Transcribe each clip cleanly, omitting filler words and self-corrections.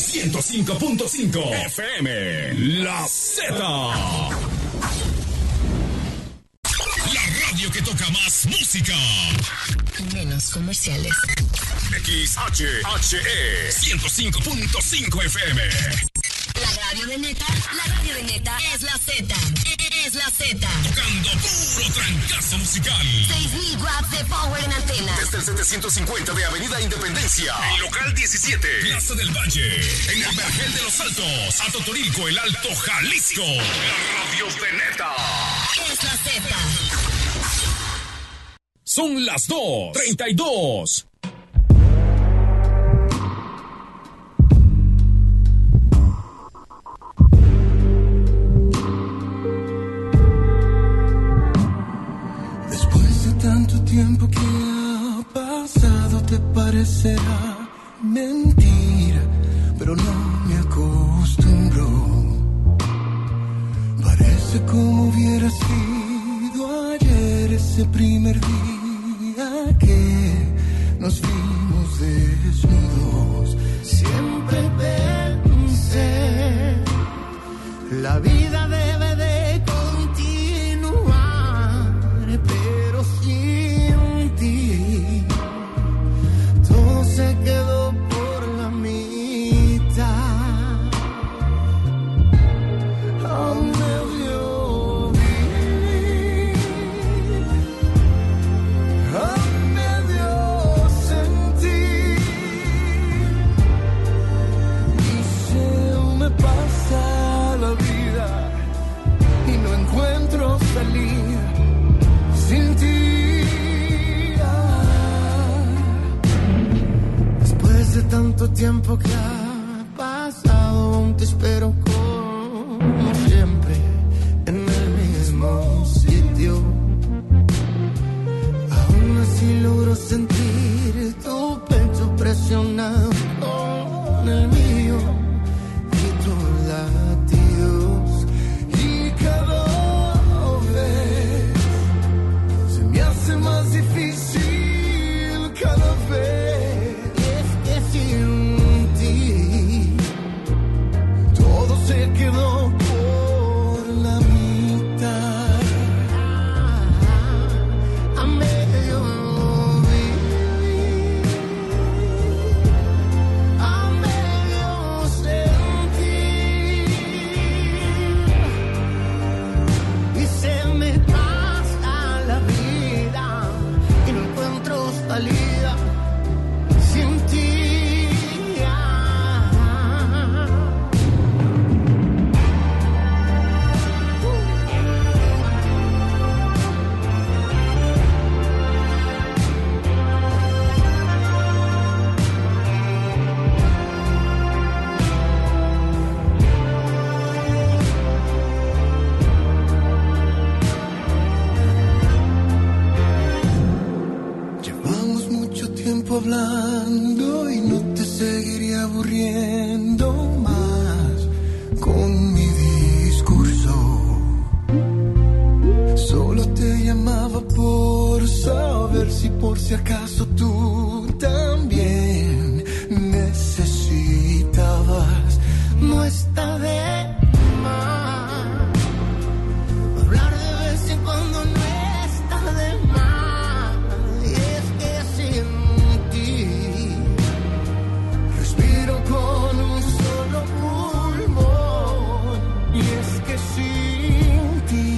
105.5 FM, La Z. La radio que toca más música. Menos comerciales. XHHE 105.5 FM. La radio de neta es la Z. Es la Z. Tocando puro trancazo musical. 6,000 watts de power en antena. Desde el 750 de Avenida Independencia. En local 17. Plaza del Valle. En el Vergel de los Altos. A Totorilco, el Alto Jalisco. La radio de neta. Es la Z. Son las 2:32. Tanto tiempo que ha pasado te parecerá mentira, pero no me acostumbro. Parece como hubiera sido ayer ese primer día que nos vimos desnudos. Siempre pensé, la vida debe de continuar, pero sin ti todo se quedó por la mitad. A medio vivir, a medio sentir, y se me pasa la vida y no encuentro salida sin ti. Después de tanto tiempo que ha pasado, aún te espero como siempre en el mismo sitio. Aún así logro sentir tu pecho presionado con el mío y tus latidos, y cada vez se me hace más difícil cada vez. Y es que sin ti todo se quedó por la mitad. A medio vivir, a medio sentir, y se me pasa la vida y no encuentro salida sin ti. Llevamos mucho tiempo hablando y no te seguiría aburriendo más con mi discurso. Solo te llamaba por saber si por si acaso tú también necesitabas. No está de más hablar de vez en cuando, no está de más. Y es que sin ti respiro con un solo pulmón. Y es que sin ti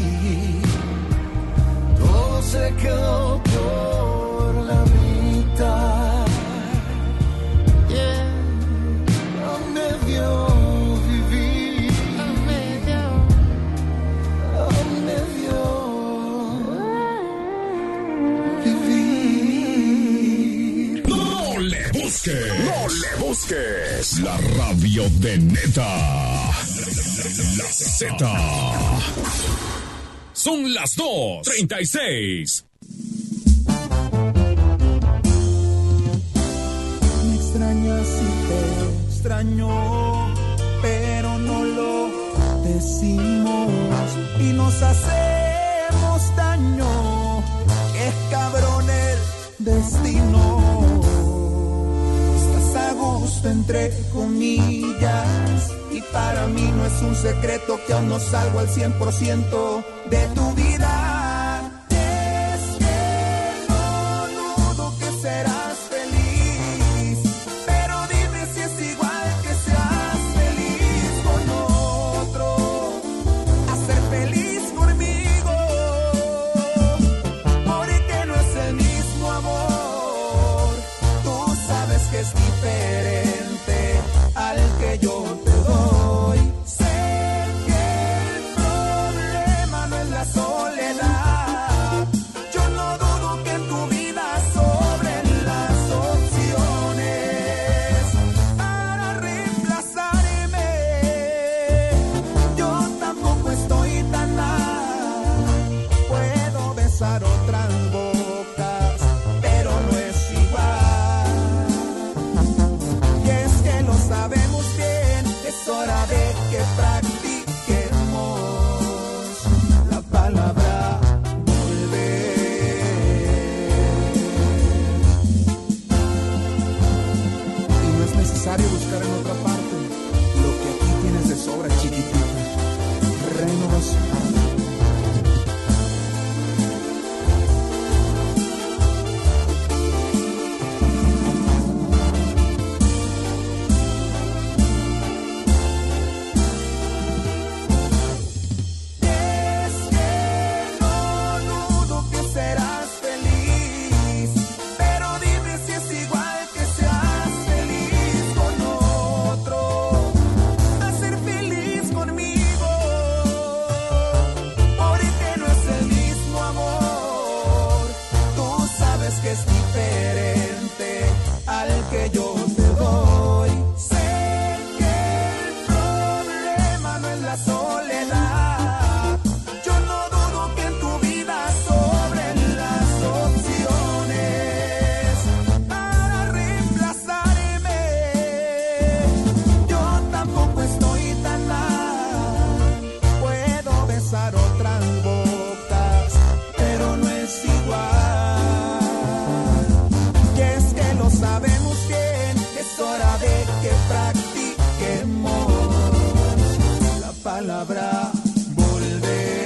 todo se quedó por la mitad. Yeah. A medio vivir, a medio vivir. No le busques. La radio de neta. La Z. Son las 2:36. Me extrañas y te extraño, pero no lo decimos y nos hacemos daño. Es cabrón el destino. Estás gusto entre comillas. Y para mí no es un secreto que aún no salgo al 100% de tu vida. Es que no dudo que serás feliz, pero dime si es igual que seas feliz con otro, a ser feliz conmigo, porque no es el mismo amor. Tú sabes que es diferente al que yo te doy. Sé que el problema no es la soledad. Yo no dudo que en tu vida sobren las opciones para reemplazarme. Yo tampoco estoy tan mal. Puedo besar otras bocas, pero no es igual. Y es que lo sabemos bien, es hora de que practiquemos la palabra volver. Y no es necesario buscar en otra parte lo que aquí tienes de sobra, chiquitita. Renovación. Es que no dudo que serás feliz, pero dime si es igual que seas feliz con otro, a ser feliz conmigo, porque no es el mismo amor. Tú sabes que es diferente al que yo te doy. Sé que el problema no es la soledad. Yo no dudo que en tu vida sobren las opciones para reemplazarme. Yo tampoco estoy tan mal. Puedo besar otras bocas, pero no es igual. Y es que lo sabemos bien, es hora de que practiquemos la palabra volver.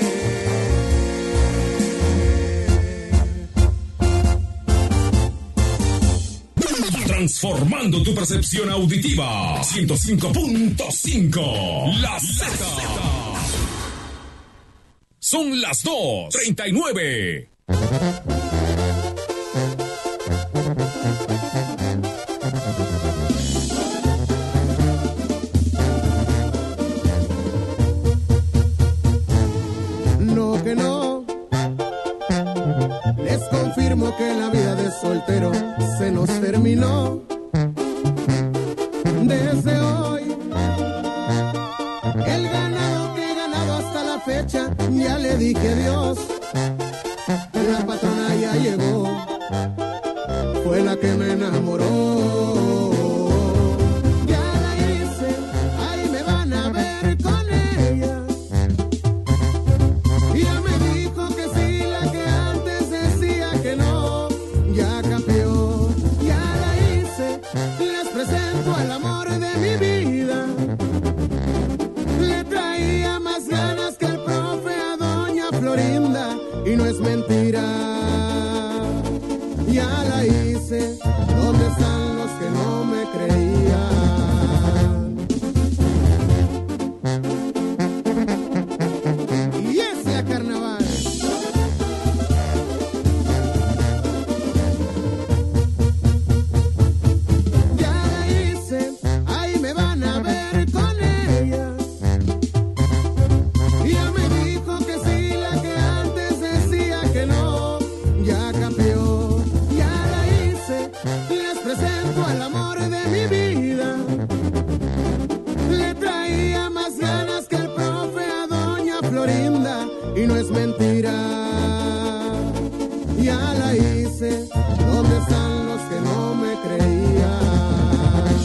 Transformando tu percepción auditiva. 105.5. La Z. Son las 2:39. No, que no. Les confirmo que la vida de soltero se nos terminó. Desde hoy, el ganado que he ganado hasta la fecha, ya le dije adiós. La patrona ya llegó, fue la que me enamoró. Ya la hice, ahí me van a ver con ella. Y ya me dijo que sí, la que antes decía que no, ya cambió. Ya la hice, les presento al amor de mi vida. Le traía más ganas que el profe a doña Florinda, y no es mentira. Ya la hice, ¿dónde están los que no me creían? Y es la carnaval. Ya la hice, ahí me van a ver con ella. Y ya me dijo que sí, la que antes decía que no, ya cambió. Ya la hice, les presento al amor de mi vida. Le traía más ganas que el profe a doña Florinda, y no es mentira. Ya la hice, ¿dónde están los que no me creían?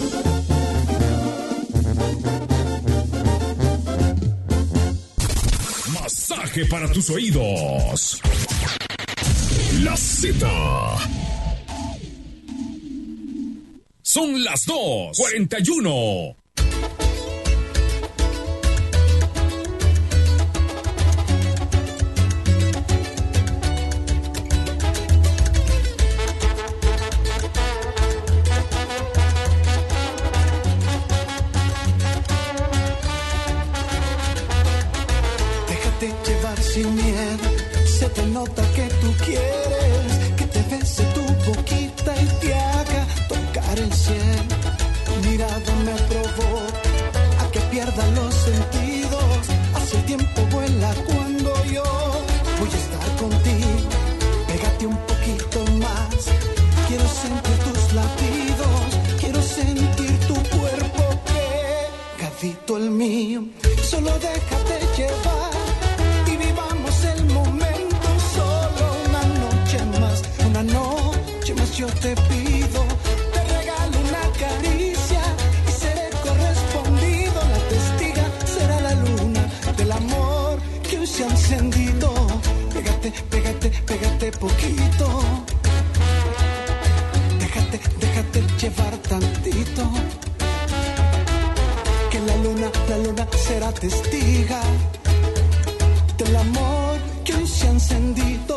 Masaje para tus oídos. La Z. Son las 2:41. Déjate llevar sin miedo, se te nota que tú quieres que te bese tu boquita y te haga tocar el cielo. Tu mirada me provoca a que pierda los sentidos. Hace el tiempo vuela cuando yo voy a estar contigo. Pégate un poquito más, quiero sentir tus latidos, quiero sentir tu cuerpo pegadito al mío. Solo déjate llevar y vivamos el momento. Solo una noche más yo te pido. Te regalo una caricia y seré correspondido. La testiga será la luna del amor que hoy se ha encendido. Pégate, pégate, pégate poquito. Déjate llevar tantito. Que la luna será testiga del amor que hoy se ha encendido.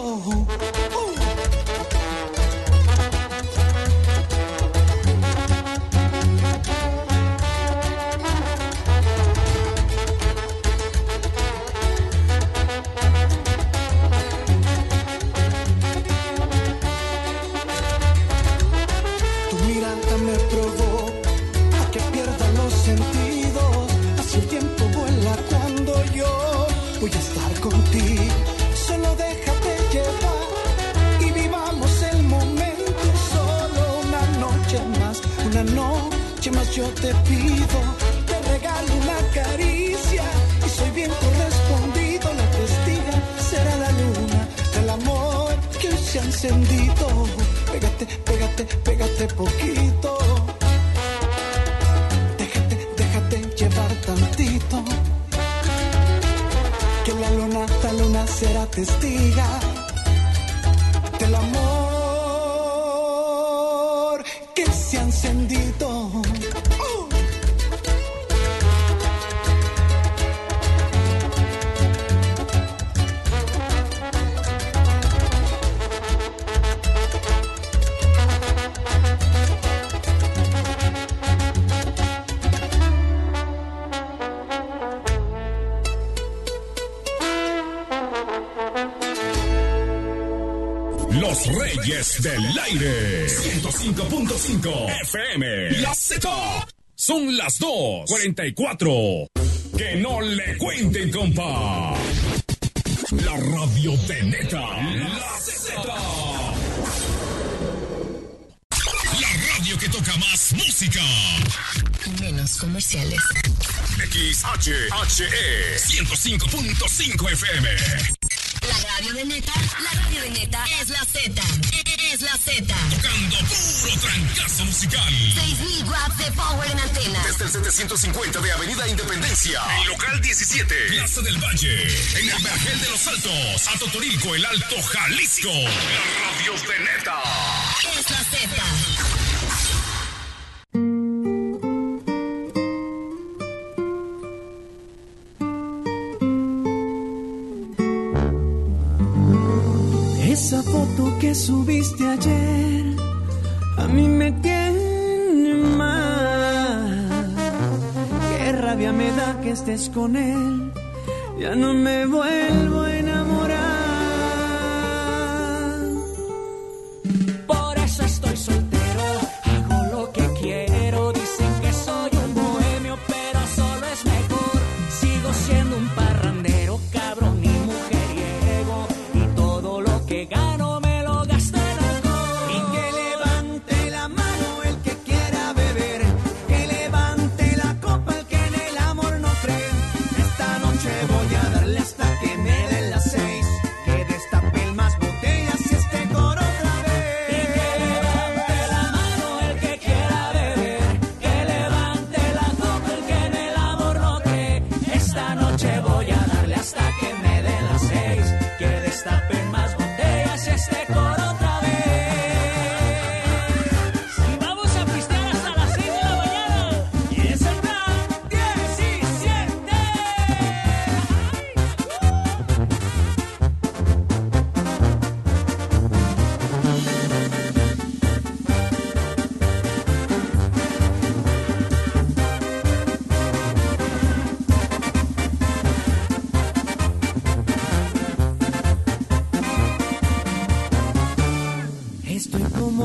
Tu mirada me provoca a que pierda los sentidos. Hace el tiempo vuela cuando yo voy a estar contigo. Solo déjate llevar y vivamos el momento. Solo una noche más yo te pido. Te regalo una caricia y soy bien correspondido. La testiga será la luna del amor que hoy se ha encendido. Pégate, pégate, pégate poquito. Déjate llevar tantito. Que la luna será testiga del amor que se ha encendido. Los Reyes del Aire. 105.5 FM. La Z. Son las 2:44. Que no le cuenten, compa. La radio de neta. La Z. La radio que toca más música. Menos comerciales. XHHE 105.5 FM. La radio de neta es la Z. Es la Z. Tocando puro trancazo musical. 6,000 watts de power en antena. Desde el 750 de Avenida Independencia. En local 17. Plaza del Valle. En el Vergel de los Altos. A Totorilco, el Alto Jalisco. Las radios de neta. Es la Z. Esa foto que subiste ayer a mí me tiene mal. Qué rabia me da que estés con él. Ya no me vuelvo a enamorar. Por eso estoy soltero, hago lo que quiero. Dicen que soy un bohemio, pero solo es mejor. Sigo siendo un parrandero, cabrón y mujeriego. Y todo lo que gano me lo gasto en alcohol. Y que levante la mano el que quiera beber. Que levante la copa el que en el amor no cree. Esta noche voy a darle hasta que me dé la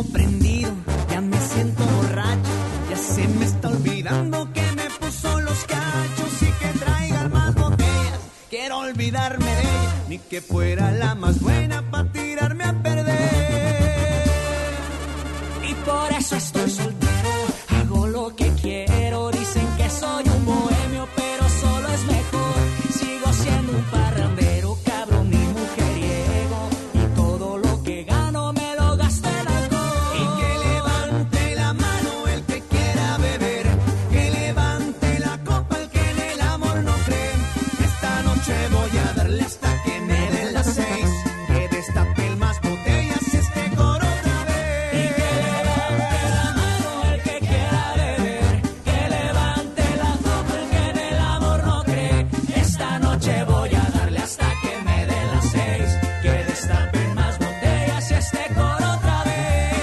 traigo prendido, ya me siento borracho, ya se me está olvidando que me puso los cachos y que traigan más botellas. Quiero olvidarme de ella, ni que fuera la más buena para tirarme a perder. Y por eso estoy soltero, hago lo que quiero. Dicen que soy un bohemio, pero solo es mejor. Sigo siendo un parrandero, cabrón y mujeriego, y todo lo que gano me lo gasto en alcohol. Y que levante la mano el que quiera beber, que levante la copa el que en el amor no cree. Esta noche voy a darle hasta que me den las 6, que destapen más botellas y este coro otra vez. Y que levante la mano el que quiera beber, que levante la copa el que en el amor no cree. Esta noche voy a darle hasta que me den las 6, que destapen más botellas y este coro otra vez.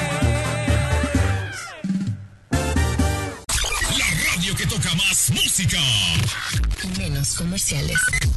La radio que toca más música. Menos comerciales.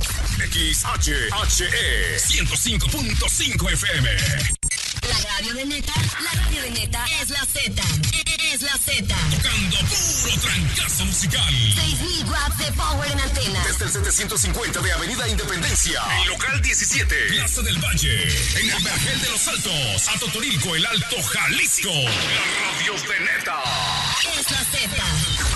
XHHE 105.5 FM. La radio de Neta es la Z. Es la Z. Tocando puro trancazo musical. 6,000 watts de power en antena. Desde el 750 de Avenida Independencia. En local 17. Plaza del Valle. En el Vergel de los Altos. A Totorilco, el Alto Jalisco. Las radios de Neta. Es la Z.